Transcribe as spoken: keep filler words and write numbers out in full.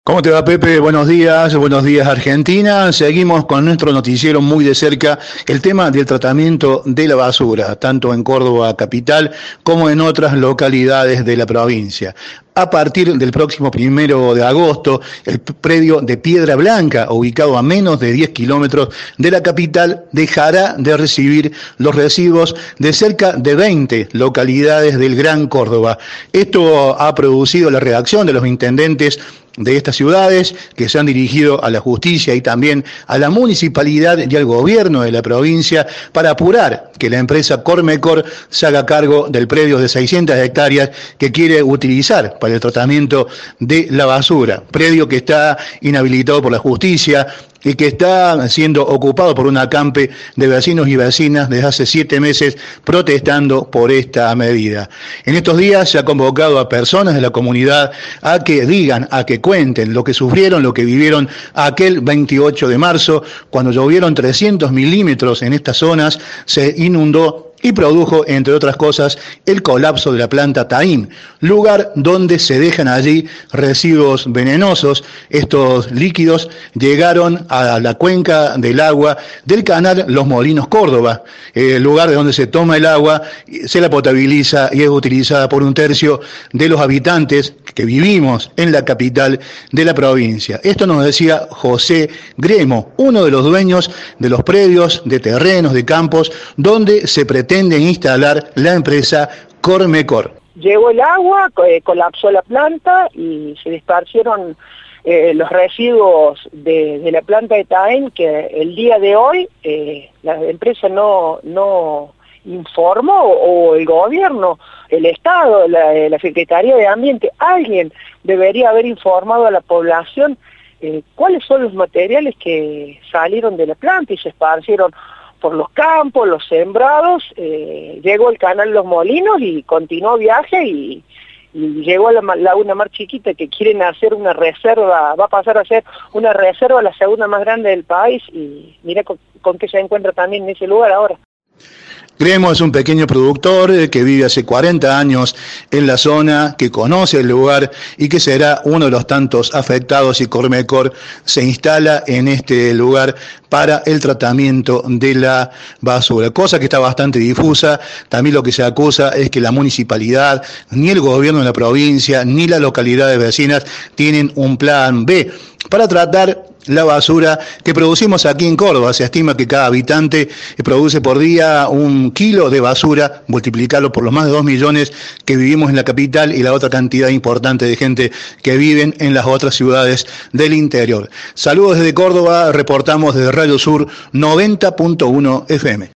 ¿Cómo te va, Pepe? Buenos días, buenos días, Argentina. Seguimos con nuestro noticiero muy de cerca, el tema del tratamiento de la basura, tanto en Córdoba capital como en otras localidades de la provincia. A partir del próximo primero de agosto, el predio de Piedra Blanca, ubicado a menos de diez kilómetros de la capital, dejará de recibir los residuos de cerca de veinte localidades del Gran Córdoba. Esto ha producido la reacción de los intendentes de estas ciudades, que se han dirigido a la justicia y también a la municipalidad y al gobierno de la provincia para apurar que la empresa Cormecor se haga cargo del predio de seiscientas hectáreas que quiere utilizar para el tratamiento de la basura, predio que está inhabilitado por la justicia y que está siendo ocupado por un acampe de vecinos y vecinas desde hace siete meses protestando por esta medida. En estos días se ha convocado a personas de la comunidad a que digan, a que cuenten lo que sufrieron, lo que vivieron aquel veintiocho de marzo, cuando llovieron trescientos milímetros en estas zonas, se inundó y produjo, entre otras cosas, el colapso de la planta Taim, lugar donde se dejan allí residuos venenosos. Estos líquidos llegaron a la cuenca del agua del canal Los Molinos Córdoba, el lugar de donde se toma el agua, se la potabiliza y es utilizada por un tercio de los habitantes que vivimos en la capital de la provincia. Esto nos decía José Gremo, uno de los dueños de los predios, de terrenos, de campos, donde se pretende pretenden instalar la empresa Cormecor. Llegó el agua, eh, colapsó la planta y se esparcieron eh, los residuos de, de la planta de Taim, que el día de hoy eh, la empresa no, no informó, o el gobierno, el Estado, la, la Secretaría de Ambiente, alguien debería haber informado a la población eh, cuáles son los materiales que salieron de la planta y se esparcieron por los campos, los sembrados. Eh, llegó el canal Los Molinos y continuó viaje y, y llegó a la laguna Mar Chiquita, que quieren hacer una reserva, va a pasar a ser una reserva, la segunda más grande del país, y mira con, con qué se encuentra también en ese lugar ahora. Gremo es un pequeño productor que vive hace cuarenta años en la zona, que conoce el lugar y que será uno de los tantos afectados si Cormecor se instala en este lugar para el tratamiento de la basura, cosa que está bastante difusa. También lo que se acusa es que la municipalidad, ni el gobierno de la provincia, ni las localidades vecinas tienen un plan B para tratar la basura que producimos aquí en Córdoba. Se estima que cada habitante produce por día un kilo de basura, multiplicarlo por los más de dos millones que vivimos en la capital y la otra cantidad importante de gente que viven en las otras ciudades del interior. Saludos desde Córdoba, reportamos desde Radio Sur noventa punto uno F M.